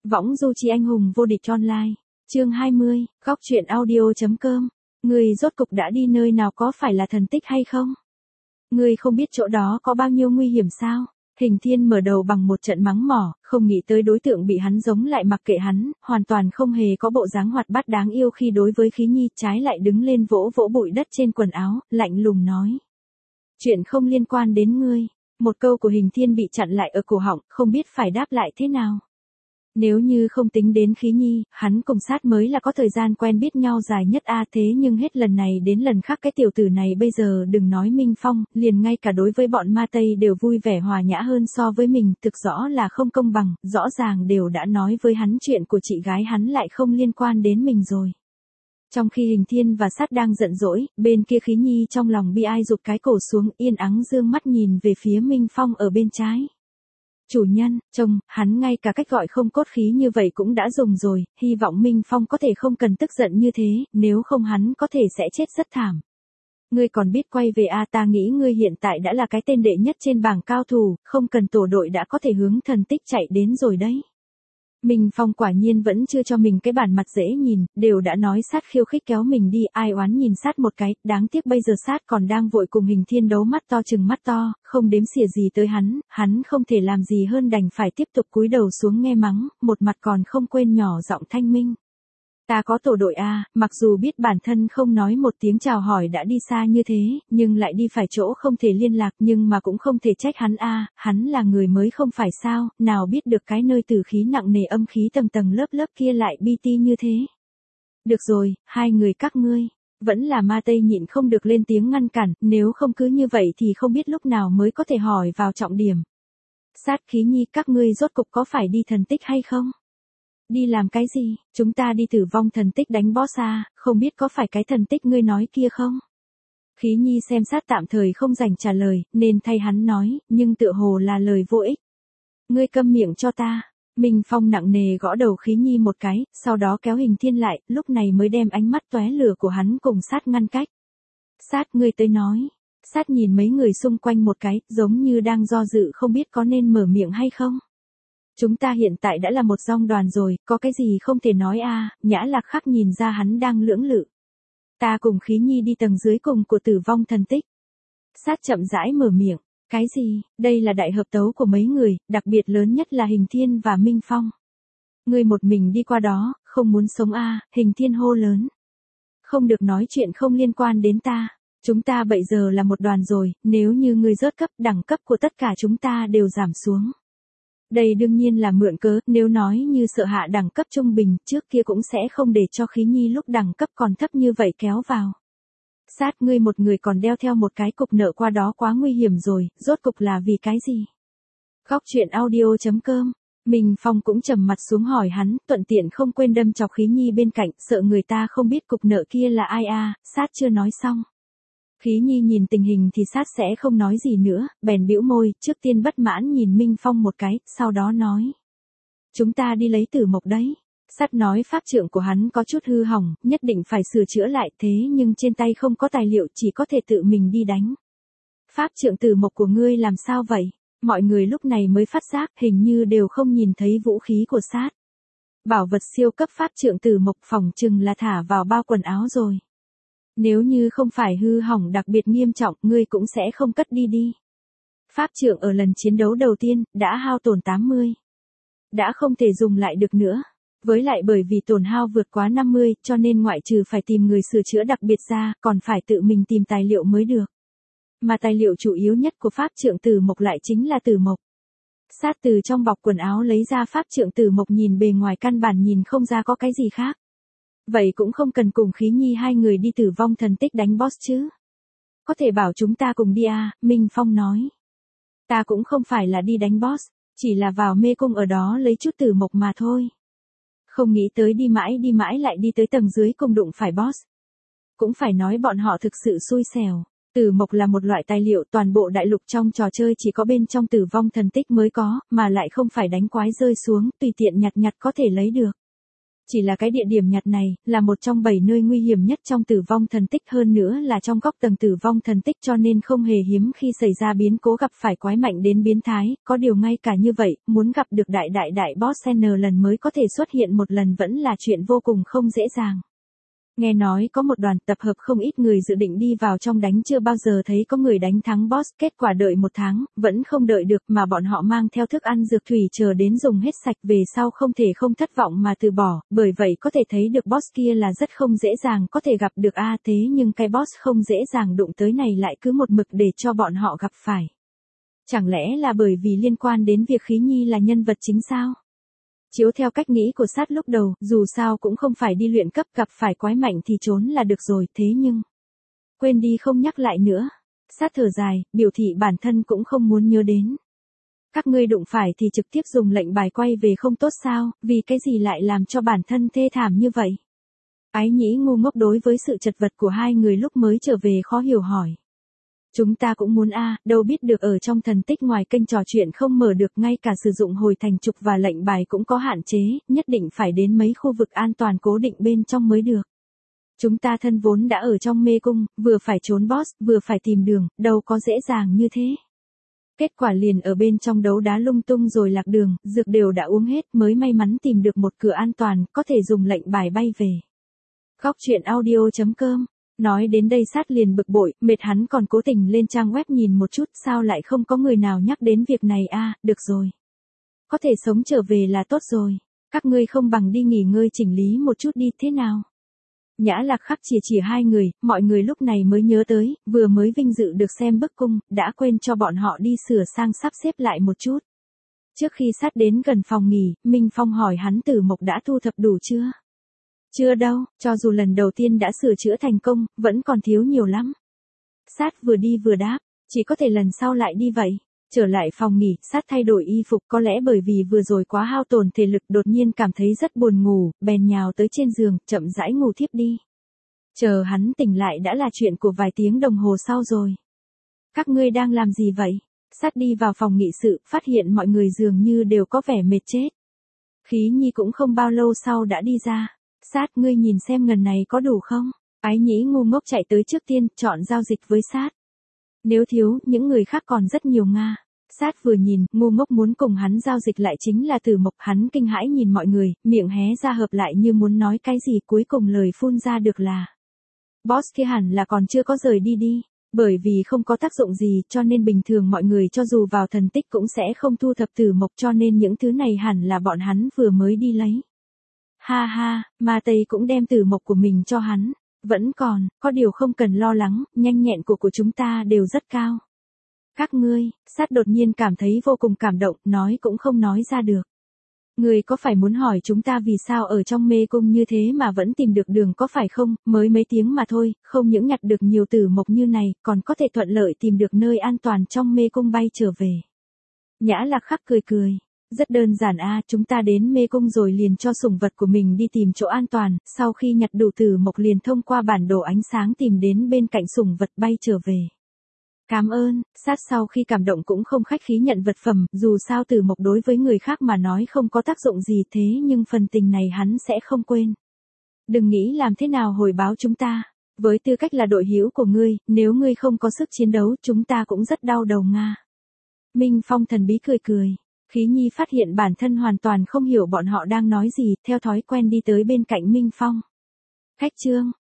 Võng du chi anh hùng vô địch online. Chương 20, góc truyện audio.com. Người rốt cục đã đi nơi nào, có phải là thần tích hay không? Người không biết chỗ đó có bao nhiêu nguy hiểm sao? Hình Thiên mở đầu bằng một trận mắng mỏ, không nghĩ tới đối tượng bị hắn giống lại mặc kệ hắn, hoàn toàn không hề có bộ dáng hoạt bát đáng yêu khi đối với Khí Nhi, trái lại đứng lên vỗ vỗ bụi đất trên quần áo, lạnh lùng nói. Chuyện không liên quan đến ngươi. Một câu của Hình Thiên bị chặn lại ở cổ họng, không biết phải đáp lại thế nào. Nếu như không tính đến Khí Nhi, hắn cùng Sát mới là có thời gian quen biết nhau dài nhất thế nhưng hết lần này đến lần khác cái tiểu tử này bây giờ đừng nói Minh Phong, liền ngay cả đối với bọn ma Tây đều vui vẻ hòa nhã hơn so với mình, thực rõ là không công bằng, rõ ràng đều đã nói với hắn chuyện của chị gái hắn lại không liên quan đến mình rồi. Trong khi Hình Thiên và Sát đang giận dỗi, bên kia Khí Nhi trong lòng bi ai rụt cái cổ xuống, yên ắng dương mắt nhìn về phía Minh Phong ở bên trái. Chủ nhân, chồng, hắn ngay cả cách gọi không cốt khí như vậy cũng đã dùng rồi, hy vọng Minh Phong có thể không cần tức giận như thế, nếu không hắn có thể sẽ chết rất thảm. Ngươi còn biết quay về ta nghĩ ngươi hiện tại đã là cái tên đệ nhất trên bảng cao thủ, không cần tổ đội đã có thể hướng thần tích chạy đến rồi đấy. Minh Phong quả nhiên vẫn chưa cho mình cái bản mặt dễ nhìn, đều đã nói Sát khiêu khích kéo mình đi, ai oán nhìn Sát một cái, đáng tiếc bây giờ Sát còn đang vội cùng Hình Thiên đấu mắt to chừng mắt to, không đếm xỉa gì tới hắn không thể làm gì hơn đành phải tiếp tục cúi đầu xuống nghe mắng, một mặt còn không quên nhỏ giọng thanh minh. Ta có tổ đội mặc dù biết bản thân không nói một tiếng chào hỏi đã đi xa như thế, nhưng lại đi phải chỗ không thể liên lạc, nhưng mà cũng không thể trách hắn hắn là người mới không phải sao, nào biết được cái nơi tử khí nặng nề âm khí tầng tầng lớp lớp kia lại bi ti như thế. Được rồi, hai người các ngươi, vẫn là ma Tây nhịn không được lên tiếng ngăn cản, nếu không cứ như vậy thì không biết lúc nào mới có thể hỏi vào trọng điểm. Sát, Khí Nhi, các ngươi rốt cục có phải đi thần tích hay không? Đi làm cái gì? Chúng ta đi Tử Vong thần tích đánh boss không biết có phải cái thần tích ngươi nói kia không? Khí Nhi xem Sát tạm thời không rảnh trả lời, nên thay hắn nói, nhưng tựa hồ là lời vô ích. Ngươi câm miệng cho ta. Minh Phong nặng nề gõ đầu Khí Nhi một cái, sau đó kéo Hình Thiên lại, lúc này mới đem ánh mắt tóe lửa của hắn cùng Sát ngăn cách. Sát, ngươi tới nói. Sát nhìn mấy người xung quanh một cái, giống như đang do dự không biết có nên mở miệng hay không. Chúng ta hiện tại đã là một dòng đoàn rồi, có cái gì không thể nói Nhã Lạc Khắc nhìn ra hắn đang lưỡng lự. Ta cùng Khí Nhi đi tầng dưới cùng của Tử Vong thần tích. Sát chậm rãi mở miệng, cái gì, đây là đại hợp tấu của mấy người, đặc biệt lớn nhất là Hình Thiên và Minh Phong. Ngươi một mình đi qua đó, không muốn sống Hình Thiên hô lớn. Không được nói chuyện không liên quan đến ta, chúng ta bây giờ là một đoàn rồi, nếu như ngươi rớt cấp, đẳng cấp của tất cả chúng ta đều giảm xuống. Đây đương nhiên là mượn cớ, nếu nói như sợ hạ đẳng cấp trung bình, trước kia cũng sẽ không để cho Khí Nhi lúc đẳng cấp còn thấp như vậy kéo vào. Sát, ngươi một người còn đeo theo một cái cục nợ qua đó quá nguy hiểm rồi, rốt cục là vì cái gì? Góc truyện audio.com. Minh Phong cũng trầm mặt xuống hỏi hắn, thuận tiện không quên đâm chọc Khí Nhi bên cạnh, sợ người ta không biết cục nợ kia là ai Sát chưa nói xong. Khí Nhi nhìn tình hình thì Sát sẽ không nói gì nữa, bèn bĩu môi, trước tiên bất mãn nhìn Minh Phong một cái, sau đó nói. Chúng ta đi lấy Tử Mộc đấy. Sát nói pháp trượng của hắn có chút hư hỏng, nhất định phải sửa chữa lại, thế nhưng trên tay không có tài liệu, chỉ có thể tự mình đi đánh. Pháp trượng Tử Mộc của ngươi làm sao vậy? Mọi người lúc này mới phát giác, hình như đều không nhìn thấy vũ khí của Sát. Bảo vật siêu cấp pháp trượng Tử Mộc phỏng chừng là thả vào bao quần áo rồi. Nếu như không phải hư hỏng đặc biệt nghiêm trọng, ngươi cũng sẽ không cất đi. Pháp trượng ở lần chiến đấu đầu tiên, đã hao tổn 80. Đã không thể dùng lại được nữa. Với lại bởi vì tổn hao vượt quá 50, cho nên ngoại trừ phải tìm người sửa chữa đặc biệt ra, còn phải tự mình tìm tài liệu mới được. Mà tài liệu chủ yếu nhất của pháp trượng Tử Mộc lại chính là Tử Mộc. Sát từ trong bọc quần áo lấy ra pháp trượng Tử Mộc, nhìn bề ngoài căn bản nhìn không ra có cái gì khác. Vậy cũng không cần cùng Khí Nhi hai người đi Tử Vong thần tích đánh boss chứ. Có thể bảo chúng ta cùng đi Minh Phong nói. Ta cũng không phải là đi đánh boss, chỉ là vào mê cung ở đó lấy chút Tử Mộc mà thôi. Không nghĩ tới đi mãi lại đi tới tầng dưới cùng đụng phải boss. Cũng phải nói bọn họ thực sự xui xẻo. Tử Mộc là một loại tài liệu toàn bộ đại lục trong trò chơi chỉ có bên trong Tử Vong thần tích mới có, mà lại không phải đánh quái rơi xuống, tùy tiện nhặt có thể lấy được. Chỉ là cái địa điểm nhặt này, là một trong 7 nơi nguy hiểm nhất trong tử vong thần tích, hơn nữa là trong góc tầng tử vong thần tích, cho nên không hề hiếm khi xảy ra biến cố gặp phải quái mạnh đến biến thái, có điều ngay cả như vậy, muốn gặp được đại boss N lần mới có thể xuất hiện một lần vẫn là chuyện vô cùng không dễ dàng. Nghe nói có một đoàn tập hợp không ít người dự định đi vào trong đánh, chưa bao giờ thấy có người đánh thắng boss, kết quả đợi một tháng, vẫn không đợi được, mà bọn họ mang theo thức ăn dược thủy chờ đến dùng hết sạch, về sau không thể không thất vọng mà từ bỏ, bởi vậy có thể thấy được boss kia là rất không dễ dàng có thể gặp được thế nhưng cái boss không dễ dàng đụng tới này lại cứ một mực để cho bọn họ gặp phải. Chẳng lẽ là bởi vì liên quan đến việc Khí Nhi là nhân vật chính sao? Chiếu theo cách nghĩ của sát lúc đầu, dù sao cũng không phải đi luyện cấp, gặp phải quái mạnh thì trốn là được rồi, thế nhưng... Quên đi không nhắc lại nữa. Sát thở dài, biểu thị bản thân cũng không muốn nhớ đến. Các ngươi đụng phải thì trực tiếp dùng lệnh bài quay về không tốt sao, vì cái gì lại làm cho bản thân thê thảm như vậy? Ái Nhĩ ngu ngốc đối với sự chật vật của hai người lúc mới trở về khó hiểu hỏi. Chúng ta cũng muốn đâu biết được ở trong thần tích ngoài kênh trò chuyện không mở được, ngay cả sử dụng hồi thành trục và lệnh bài cũng có hạn chế, nhất định phải đến mấy khu vực an toàn cố định bên trong mới được. Chúng ta thân vốn đã ở trong mê cung, vừa phải trốn boss, vừa phải tìm đường, đâu có dễ dàng như thế. Kết quả liền ở bên trong đấu đá lung tung rồi lạc đường, dược đều đã uống hết mới may mắn tìm được một cửa an toàn, có thể dùng lệnh bài bay về. Góc truyện audio.com. Nói đến đây sát liền bực bội, mệt hắn còn cố tình lên trang web nhìn một chút, sao lại không có người nào nhắc đến việc này được rồi. Có thể sống trở về là tốt rồi. Các ngươi không bằng đi nghỉ ngơi chỉnh lý một chút đi, thế nào? Nhã Lạc Khắc chỉ hai người, mọi người lúc này mới nhớ tới, vừa mới vinh dự được xem bức cung, đã quên cho bọn họ đi sửa sang sắp xếp lại một chút. Trước khi sát đến gần phòng nghỉ, Minh Phong hỏi hắn Tử Mộc đã thu thập đủ chưa? Chưa đâu, cho dù lần đầu tiên đã sửa chữa thành công, vẫn còn thiếu nhiều lắm. Sát vừa đi vừa đáp, chỉ có thể lần sau lại đi vậy. Trở lại phòng nghỉ, sát thay đổi y phục, có lẽ bởi vì vừa rồi quá hao tổn thể lực, đột nhiên cảm thấy rất buồn ngủ, bèn nhào tới trên giường, chậm rãi ngủ thiếp đi. Chờ hắn tỉnh lại đã là chuyện của vài tiếng đồng hồ sau rồi. Các ngươi đang làm gì vậy? Sát đi vào phòng nghị sự, phát hiện mọi người dường như đều có vẻ mệt chết. Khí Nhi cũng không bao lâu sau đã đi ra. Sát, ngươi nhìn xem ngần này có đủ không? Ái Nhĩ ngu ngốc chạy tới trước tiên, chọn giao dịch với sát. Nếu thiếu, những người khác còn rất nhiều Nga. Sát vừa nhìn, ngu ngốc muốn cùng hắn giao dịch lại chính là Tử Mộc, hắn kinh hãi nhìn mọi người, miệng hé ra hợp lại như muốn nói cái gì, cuối cùng lời phun ra được là. Boss kia hẳn là còn chưa có rời đi. Bởi vì không có tác dụng gì, cho nên bình thường mọi người cho dù vào thần tích cũng sẽ không thu thập Tử Mộc, cho nên những thứ này hẳn là bọn hắn vừa mới đi lấy. Ha ha, Ma Tây cũng đem Tử Mộc của mình cho hắn. Vẫn còn, có điều không cần lo lắng, nhanh nhẹn của chúng ta đều rất cao. Các ngươi, sát đột nhiên cảm thấy vô cùng cảm động, nói cũng không nói ra được. Ngươi có phải muốn hỏi chúng ta vì sao ở trong mê cung như thế mà vẫn tìm được đường có phải không, mới mấy tiếng mà thôi, không những nhặt được nhiều Tử Mộc như này, còn có thể thuận lợi tìm được nơi an toàn trong mê cung bay trở về. Nhã Lạc Khắc cười. Rất đơn giản chúng ta đến mê cung rồi liền cho sủng vật của mình đi tìm chỗ an toàn, sau khi nhặt đủ Tử Mộc liền thông qua bản đồ ánh sáng tìm đến bên cạnh sủng vật bay trở về. Cảm ơn, sát sau khi cảm động cũng không khách khí nhận vật phẩm, dù sao Tử Mộc đối với người khác mà nói không có tác dụng gì thế nhưng phần tình này hắn sẽ không quên. Đừng nghĩ làm thế nào hồi báo chúng ta, với tư cách là đội hữu của ngươi, nếu ngươi không có sức chiến đấu chúng ta cũng rất đau đầu Nga. Minh Phong thần bí cười. Khí Nhi phát hiện bản thân hoàn toàn không hiểu bọn họ đang nói gì, theo thói quen đi tới bên cạnh Minh Phong. Khách trương,